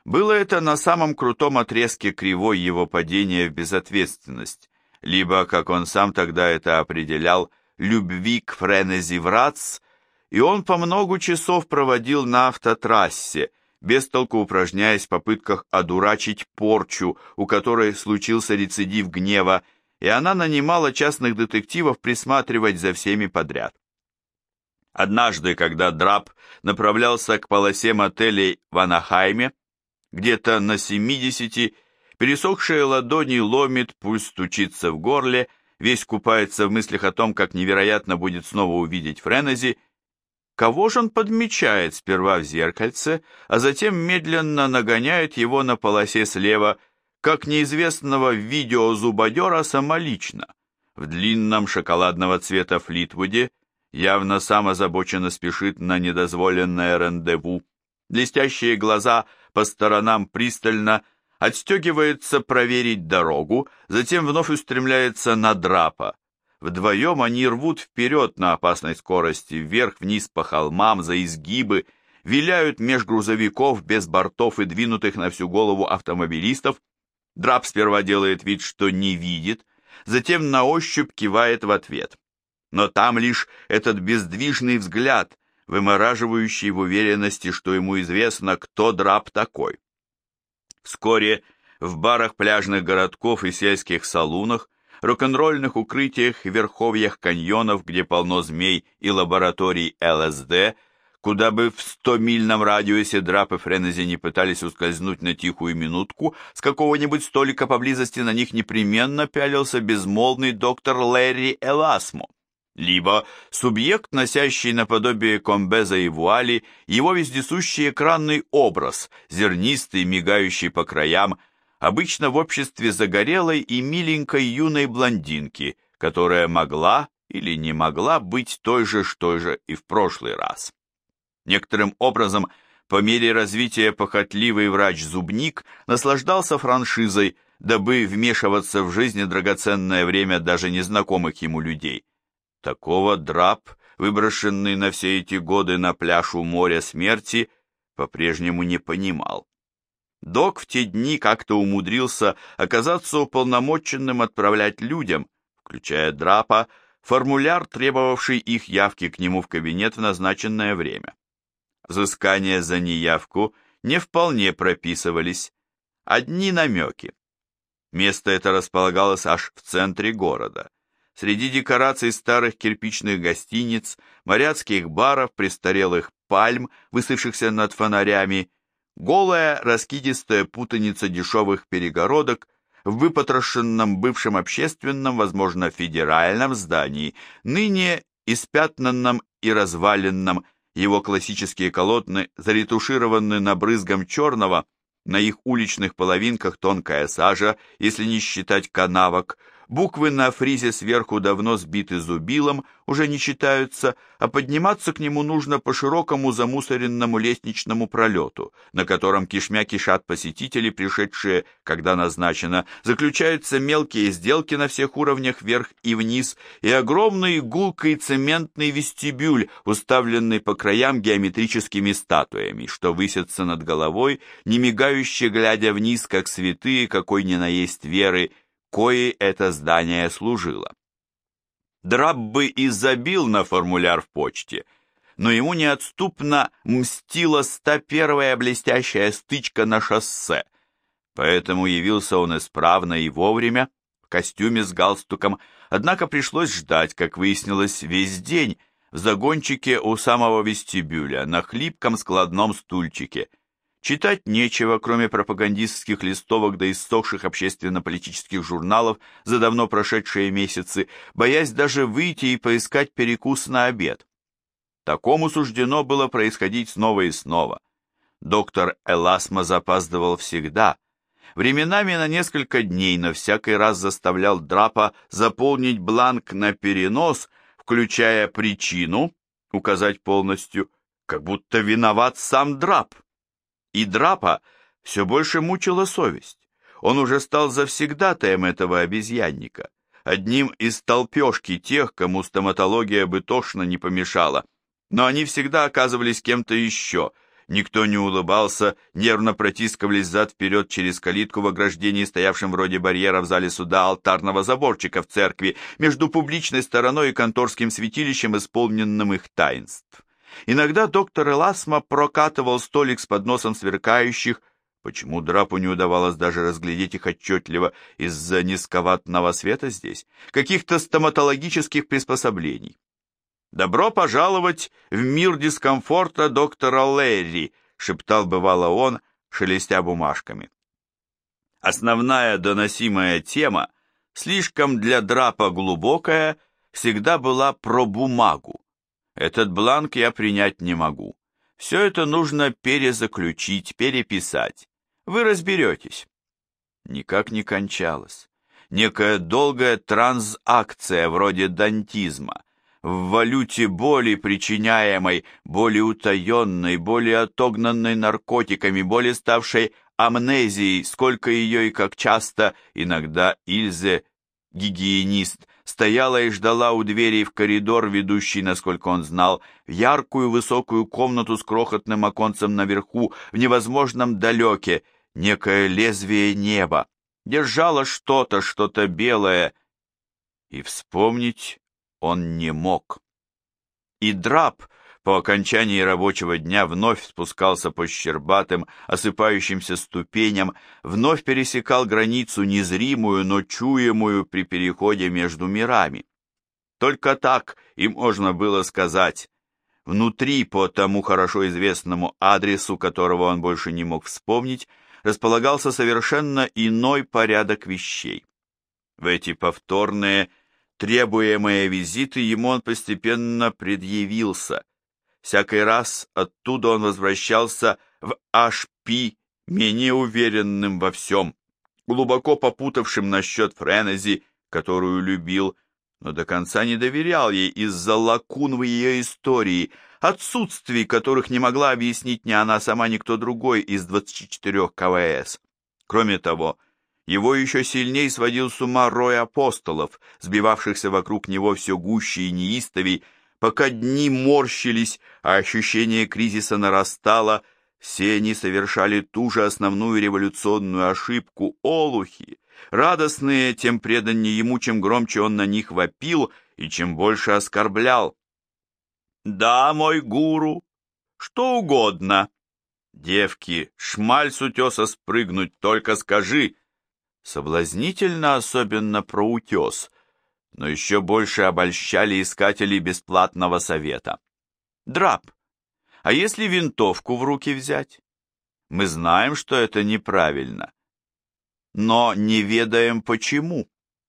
Было это на самом крутом отрезке кривой его падения в безответственность, либо, как он сам тогда это определял, любви к френези врац, и он по много часов проводил на автотрассе, без толку упражняясь в попытках одурачить порчу, у которой случился рецидив гнева, и она нанимала частных детективов присматривать за всеми подряд. Однажды, когда Драп направлялся к полосе мотелей в Анахайме, где-то на 70, пересохшие ладони ломит, пульс стучится в горле, весь купается в мыслях о том, как невероятно будет снова увидеть Френези. Кого же он подмечает сперва в зеркальце, а затем медленно нагоняет его на полосе слева, как неизвестного видеозубодера самолично, в длинном шоколадного цвета Флитвуде, явно сам озабоченно спешит на недозволенное рандеву, блестящие глаза по сторонам пристально, отстегивается проверить дорогу, затем вновь устремляется на Драпа. Вдвоем они рвут вперед на опасной скорости, вверх-вниз по холмам, за изгибы, виляют меж грузовиков без бортов и двинутых на всю голову автомобилистов. Драп сперва делает вид, что не видит, затем на ощупь кивает в ответ. Но там лишь этот бездвижный взгляд, вымораживающий в уверенности, что ему известно, кто Драп такой. Вскоре в барах пляжных городков и сельских салунах, рок-н-ролльных укрытиях и верховьях каньонов, где полно змей и лабораторий ЛСД, куда бы в 100-мильном радиусе Драп и Френези не пытались ускользнуть на тихую минутку, с какого-нибудь столика поблизости на них непременно пялился безмолвный доктор Лэри Эласмо, либо субъект, носящий наподобие комбеза и вуали его вездесущий экранный образ, зернистый, мигающий по краям, обычно в обществе загорелой и миленькой юной блондинки, которая могла или не могла быть той же, что же и в прошлый раз. Некоторым образом, по мере развития похотливый врач-зубник наслаждался франшизой, дабы вмешиваться в жизнь драгоценное время даже незнакомых ему людей. Такого Драп, выброшенный на все эти годы на пляж у моря смерти, по-прежнему не понимал. Док в те дни как-то умудрился оказаться уполномоченным отправлять людям, включая Драпа, формуляр, требовавший их явки к нему в кабинет в назначенное время. Взыскания за неявку не вполне прописывались, одни намеки. Место это располагалось аж в центре города. Среди декораций старых кирпичных гостиниц, моряцких баров, престарелых пальм, высевшихся над фонарями, голая раскидистая путаница дешевых перегородок в выпотрошенном бывшем общественном, возможно, федеральном здании, ныне испятнанном и разваленном, его классические колонны заретушированы набрызгом черного, на их уличных половинках тонкая сажа, если не считать канавок, буквы на фризе сверху давно сбиты зубилом, уже не читаются, а подниматься к нему нужно по широкому замусоренному лестничному пролету, на котором кишмя кишат посетители, пришедшие, когда назначено, заключаются мелкие сделки на всех уровнях вверх и вниз, и огромный гулкий цементный вестибюль, уставленный по краям геометрическими статуями, что высятся над головой, не мигающе глядя вниз, как святые, какой ни на есть веры, коей это здание служило. Драп бы и забил на формуляр в почте, но ему неотступно мстила 101-я блестящая стычка на шоссе, поэтому явился он исправно и вовремя, в костюме с галстуком, однако пришлось ждать, как выяснилось, весь день в загончике у самого вестибюля, на хлипком складном стульчике. Читать нечего, кроме пропагандистских листовок да иссохших общественно-политических журналов за давно прошедшие месяцы, боясь даже выйти и поискать перекус на обед. Такому суждено было происходить снова и снова. Доктор Эласмо запаздывал всегда, временами на несколько дней, но всякий раз заставлял Драпа заполнить бланк на перенос, включая причину, указать полностью, как будто виноват сам Драп. И Драпа все больше мучила совесть. Он уже стал завсегдатаем этого обезьянника, одним из толпешки тех, кому стоматология бы тошно не помешала, но они всегда оказывались кем-то еще, Никто не улыбался, нервно протискивались взад-вперед через калитку в ограждении, стоявшем вроде барьера в зале суда алтарного заборчика в церкви, между публичной стороной и конторским святилищем, исполненным их таинств. Иногда доктор Эласма прокатывал столик с подносом сверкающих, почему Драпу не удавалось даже разглядеть их отчетливо из-за низковатного света здесь, каких-то стоматологических приспособлений. «Добро пожаловать в мир дискомфорта доктора Лерри», — шептал бывало он, шелестя бумажками. Основная доносимая тема, слишком для Драпа глубокая, всегда была про бумагу. Этот бланк я принять не могу. Все это нужно перезаключить, переписать. Вы разберетесь. Никак не кончалось. Некая долгая транзакция вроде дантизма. В валюте боли, причиняемой, боли утаенной, боли отогнанной наркотиками, боли ставшей амнезией, сколько ее и как часто, иногда Ильзе, гигиенист, стояла и ждала у двери в коридор, ведущий, насколько он знал, в яркую высокую комнату с крохотным оконцем наверху, в невозможном далеке, некое лезвие неба, держала что-то белое, и вспомнить он не мог. И Драп по окончании рабочего дня вновь спускался по щербатым, осыпающимся ступеням, вновь пересекал границу незримую, но чуемую при переходе между мирами. Только так и можно было сказать. Внутри, по тому хорошо известному адресу, которого он больше не мог вспомнить, располагался совершенно иной порядок вещей. В эти повторные, требуемые визиты ему он постепенно предъявился. Всякий раз оттуда он возвращался в HP, менее уверенным во всем, глубоко попутавшим насчет Френези, которую любил, но до конца не доверял ей из-за лакун в ее истории, отсутствий, которых не могла объяснить ни она сама, ни кто другой из 24 КВС. Кроме того, его еще сильнее сводил с ума рой апостолов, сбивавшихся вокруг него все гуще и неистовей, пока дни морщились, а ощущение кризиса нарастало, все они совершали ту же основную революционную ошибку — олухи. Радостные, тем преданнее ему, чем громче он на них вопил и чем больше оскорблял. «Да, мой гуру, что угодно. Девки, шмаль с утеса спрыгнуть, только скажи». Соблазнительно, особенно про утес, но еще больше обольщали искателей бесплатного совета. Драп, а если винтовку в руки взять? Мы знаем, что это неправильно, но не ведаем почему.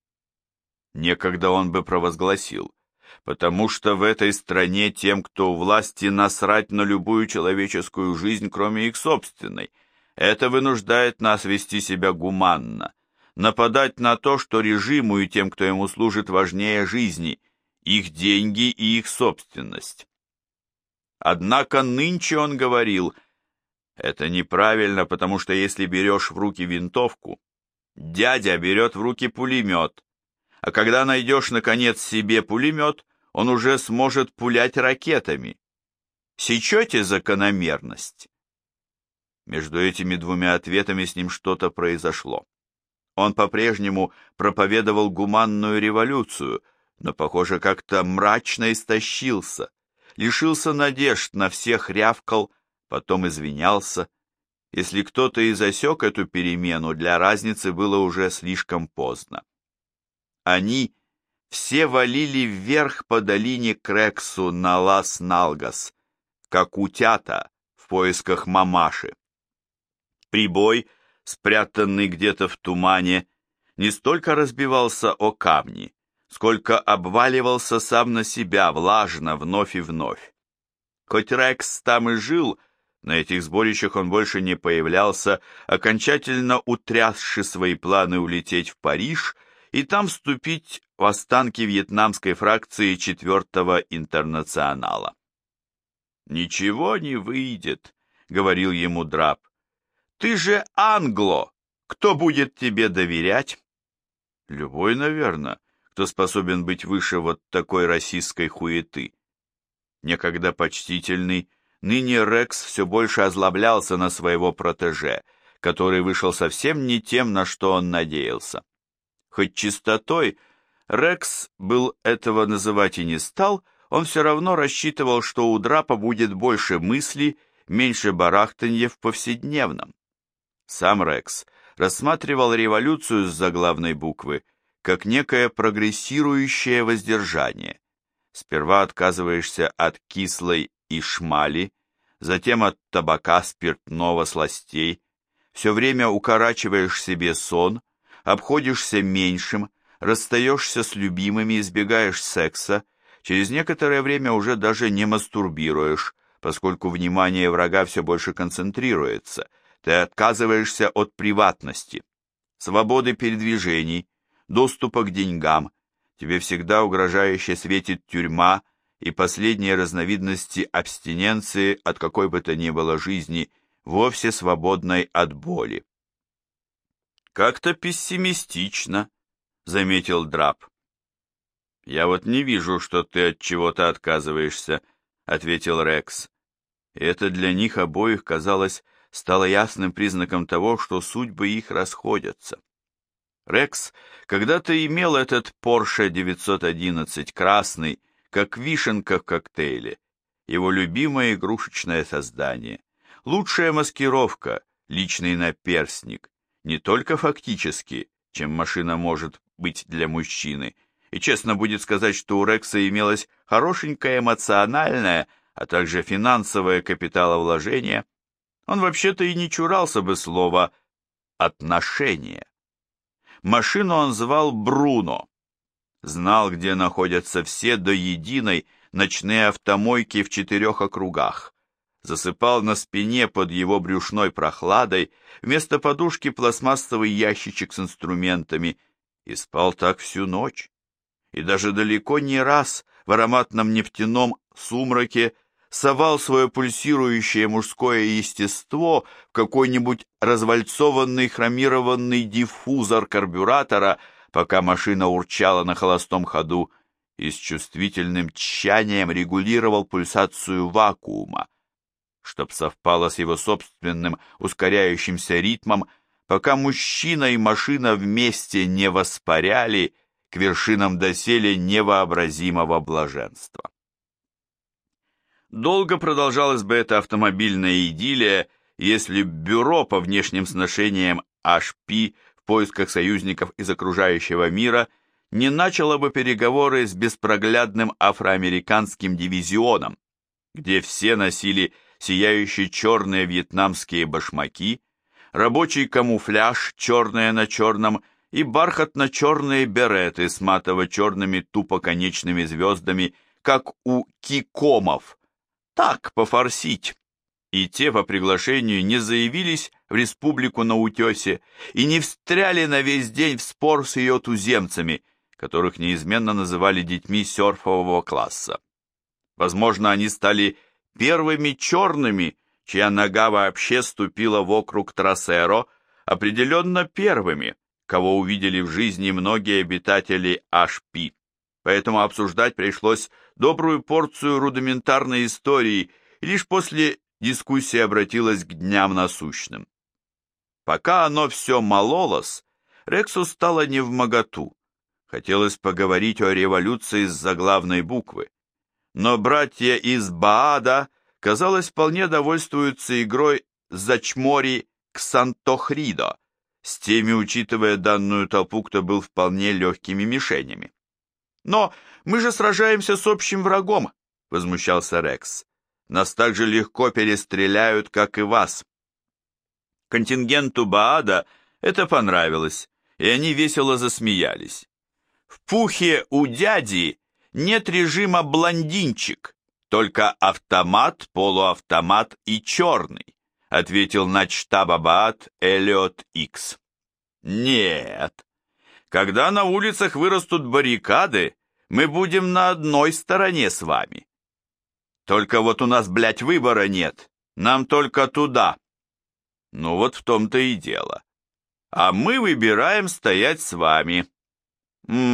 Некогда он бы провозгласил, потому что в этой стране тем, кто у власти, насрать на любую человеческую жизнь, кроме их собственной. Это вынуждает нас вести себя гуманно, нападать на то, что режиму и тем, кто ему служит, важнее жизни, их деньги и их собственность. Однако нынче он говорил, это неправильно, потому что если берешь в руки винтовку, дядя берет в руки пулемет, а когда найдешь, наконец, себе пулемет, он уже сможет пулять ракетами. Сечете закономерность? Между этими двумя ответами с ним что-то произошло. Он по-прежнему проповедовал гуманную революцию, но, похоже, как-то мрачно истощился, лишился надежд, на всех рявкал, потом извинялся. Если кто-то и засек эту перемену, для разницы было уже слишком поздно. Они все валили вверх по долине Крексу на Лас-Налгас, как утята в поисках мамаши. Прибой, спрятанный где-то в тумане, не столько разбивался о камни, сколько обваливался сам на себя, влажно, вновь и вновь. Хоть Рекс там и жил, на этих сборищах он больше не появлялся, окончательно утрясши свои планы улететь в Париж и там вступить в останки вьетнамской фракции 4-го интернационала. «Ничего не выйдет», — говорил ему Драп. «Ты же англо! Кто будет тебе доверять?» «Любой, наверное, кто способен быть выше вот такой российской хуеты». Некогда почтительный, ныне Рекс все больше озлоблялся на своего протеже, который вышел совсем не тем, на что он надеялся. Хоть чистотой Рекс был этого называть и не стал, он все равно рассчитывал, что у Драпа будет больше мыслей, меньше барахтанья в повседневном. Сам Рекс рассматривал революцию с заглавной буквы как некое прогрессирующее воздержание. Сперва отказываешься от кислой и шмали, затем от табака, спиртного, сластей, все время укорачиваешь себе сон, обходишься меньшим, расстаешься с любимыми, избегаешь секса, через некоторое время уже даже не мастурбируешь, поскольку внимание врага все больше концентрируется, ты отказываешься от приватности, свободы передвижений, доступа к деньгам, тебе всегда угрожающе светит тюрьма и последние разновидности абстиненции от какой бы то ни было жизни, вовсе свободной от боли. «Как-то пессимистично», — заметил Драп. «Я вот не вижу, что ты от чего-то отказываешься», — ответил Рекс. И это для них обоих, казалось, стало ясным признаком того, что судьбы их расходятся. Рекс когда-то имел этот Porsche 911 красный, как вишенка в коктейле, его любимое игрушечное создание, лучшая маскировка, личный наперстник, не только фактически, чем машина может быть для мужчины, и честно будет сказать, что у Рекса имелось хорошенькое эмоциональное, а также финансовое капиталовложение, он вообще-то и не чурался бы слова «отношения». Машину он звал Бруно. Знал, где находятся все до единой ночные автомойки в 4 округах. Засыпал на спине под его брюшной прохладой, вместо подушки пластмассовый ящичек с инструментами, и спал так всю ночь. И даже далеко не раз в ароматном нефтяном сумраке совал свое пульсирующее мужское естество в какой-нибудь развальцованный хромированный диффузор карбюратора, пока машина урчала на холостом ходу, и с чувствительным тщанием регулировал пульсацию вакуума, чтоб совпало с его собственным ускоряющимся ритмом, пока мужчина и машина вместе не воспаряли к вершинам доселе невообразимого блаженства. Долго продолжалась бы эта автомобильная идиллия, если бюро по внешним сношениям HP в поисках союзников из окружающего мира не начало бы переговоры с беспроглядным афроамериканским дивизионом, где все носили сияющие черные вьетнамские башмаки, рабочий камуфляж черное на черном и бархатно-черные береты с матово-черными тупо-конечными звездами, как у кикомов, так, пофорсить. И те по приглашению не заявились в республику на утесе и не встряли на весь день в спор с ее туземцами, которых неизменно называли детьми серфового класса. Возможно, они стали первыми черными, чья нога вообще ступила в округ Трасеро, определенно первыми, кого увидели в жизни многие обитатели HP. Поэтому обсуждать пришлось добрую порцию рудиментарной истории, и лишь после дискуссия обратилась к дням насущным. Пока оно все мололось, Рексу стало невмоготу. Хотелось поговорить о революции с заглавной буквы. Но братья из Баада, казалось, вполне довольствуются игрой «Зачмори Ксантохридо», с теми, учитывая данную толпу, кто был вполне легкими мишенями. «Но мы же сражаемся с общим врагом», — возмущался Рекс. «Нас так же легко перестреляют, как и вас». Контингенту Баада это понравилось, и они весело засмеялись. «В пухе у дяди нет режима блондинчик, только автомат, полуавтомат и черный», ответил начштаба Баад Эллиот Икс. «Нет. Когда на улицах вырастут баррикады, мы будем на одной стороне с вами. Только вот у нас, блядь, выбора нет. Нам только туда». Ну вот в том-то и дело. А мы выбираем стоять с вами.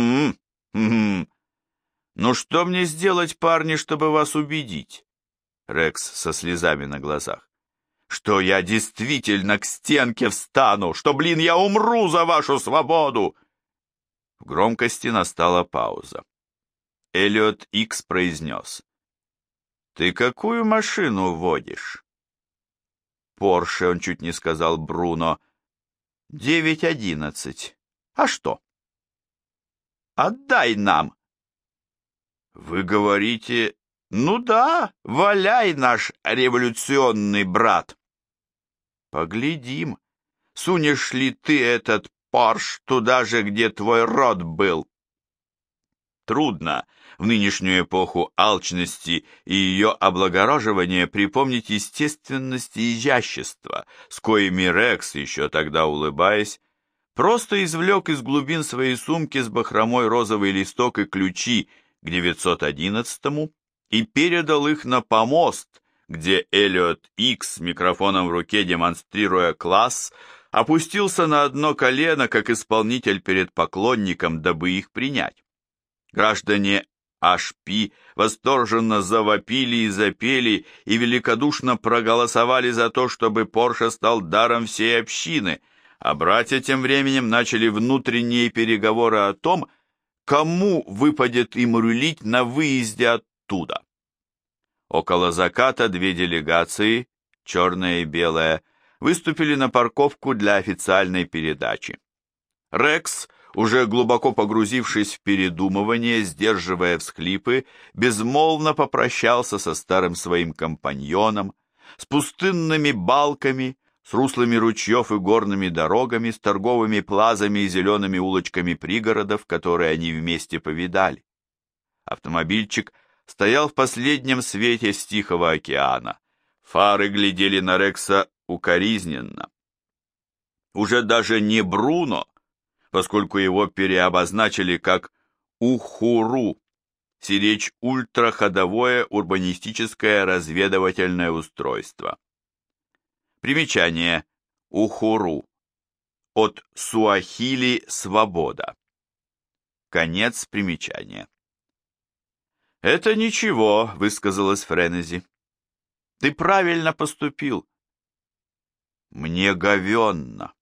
Ну что мне сделать, парни, чтобы вас убедить? Рекс со слезами на глазах, что я действительно к стенке встану, что, блин, я умру за вашу свободу. В громкости настала пауза. Эллиот Икс произнес: «Ты какую машину водишь?» «Порше», он чуть не сказал Бруно. 911. А что? Отдай нам. Вы говорите: ну да, валяй, наш революционный брат. Поглядим, сунешь ли ты этот Порш туда же, где твой род был. Трудно в нынешнюю эпоху алчности и ее облагороживания припомнить естественность и изящество, с коими Рекс, еще тогда улыбаясь, просто извлек из глубин своей сумки с бахромой розовый листок и ключи к 911-му и передал их на помост, где Эллиот Икс с микрофоном в руке, демонстрируя класс, опустился на одно колено, как исполнитель перед поклонником, дабы их принять. Граждане HP восторженно завопили и запели и великодушно проголосовали за то, чтобы Порше стал даром всей общины, а братья тем временем начали внутренние переговоры о том, кому выпадет им рулить на выезде оттуда. Около заката две делегации, черная и белая, выступили на парковку для официальной передачи. Рекс, уже глубоко погрузившись в передумывание, сдерживая всхлипы, безмолвно попрощался со старым своим компаньоном, с пустынными балками, с руслами ручьев и горными дорогами, с торговыми плазами и зелеными улочками пригородов, которые они вместе повидали. Автомобильчик стоял в последнем свете с Тихого океана. Фары глядели на Рекса укоризненно. Уже даже не Бруно, поскольку его переобозначили как Ухуру, сиречь ультраходовое урбанистическое разведывательное устройство. Примечание: Ухуру. От суахили «свобода». Конец примечания. «Это ничего», — высказалась Френези. «Ты правильно поступил». «Мне говенно».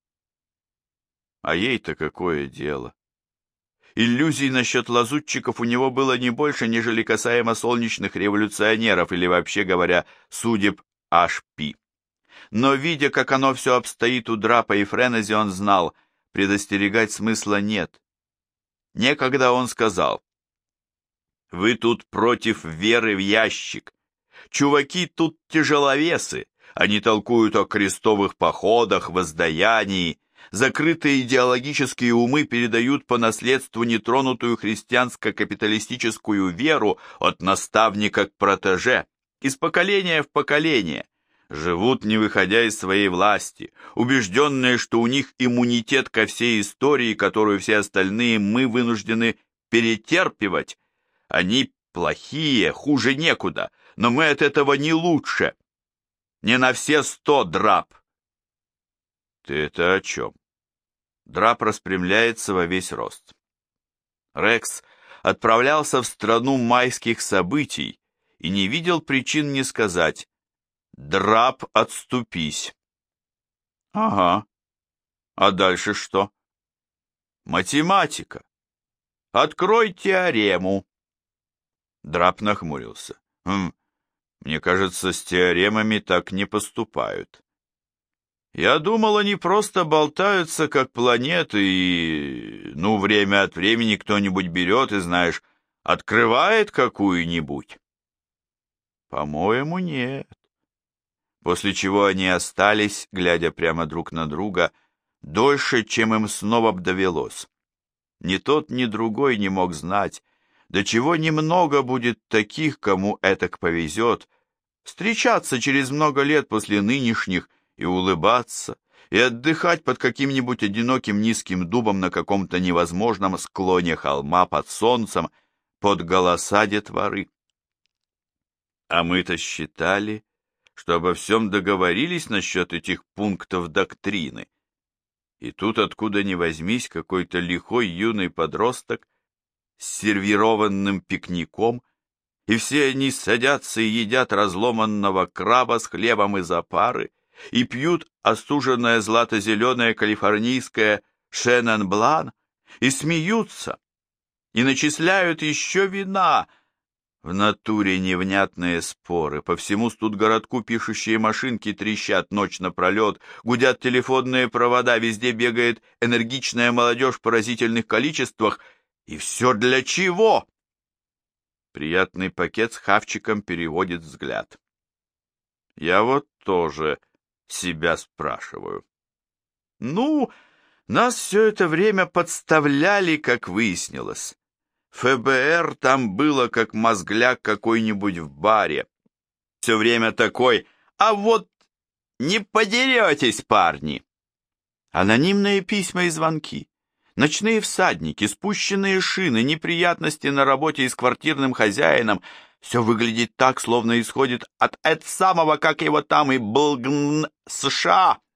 А ей-то какое дело? Иллюзий насчет лазутчиков у него было не больше, нежели касаемо солнечных революционеров или, вообще говоря, судеб HP. Но, видя, как оно все обстоит у Драпа и Френези, он знал, предостерегать смысла нет. Некогда он сказал: «Вы тут против веры в ящик. Чуваки тут тяжеловесы, они толкуют о крестовых походах, воздаянии. Закрытые идеологические умы передают по наследству нетронутую христианско-капиталистическую веру от наставника к протеже, из поколения в поколение. Живут, не выходя из своей власти, убежденные, что у них иммунитет ко всей истории, которую все остальные мы вынуждены перетерпевать. Они плохие, хуже некуда, но мы от этого не лучше. Не на все 100, Драп». «Ты это о чем?» Драп распрямляется во весь рост. Рекс отправлялся в страну майских событий и не видел причин не сказать: «Драп, отступись». «Ага. А дальше что?» «Математика. Открой теорему». Драп нахмурился. Мне кажется, с теоремами так не поступают». «Я думал, они просто болтаются, как планеты, и, время от времени кто-нибудь берет и, знаешь, открывает какую-нибудь». «По-моему, нет». После чего они остались, глядя прямо друг на друга, дольше, чем им снова довелось. Ни тот, ни другой не мог знать, до чего немного будет таких, кому этак повезет, встречаться через много лет после нынешних и улыбаться, и отдыхать под каким-нибудь одиноким низким дубом на каком-то невозможном склоне холма под солнцем, под голоса детворы. А мы-то считали, что обо всем договорились насчет этих пунктов доктрины. И тут, откуда ни возьмись, какой-то лихой юный подросток с сервированным пикником и все они садятся и едят разломанного краба с хлебом из опары, и пьют остуженное злато-зеленое калифорнийское Шеннон Блан, и смеются, и начисляют еще вина. В натуре невнятные споры. По всему студгородку пишущие машинки трещат ночь напролет, гудят телефонные провода, везде бегает энергичная молодежь в поразительных количествах. И все для чего? Приятный пакет с хавчиком переводит взгляд. Я вот тоже себя спрашиваю. Ну, нас все это время подставляли, как выяснилось. ФБР там было, как мозгляк какой-нибудь в баре. Все время такой: а вот не подеретесь, парни. Анонимные письма и звонки, ночные всадники, спущенные шины, неприятности на работе и с квартирным хозяином. Все выглядит так, словно исходит от самого, как его там, и БЛГН США.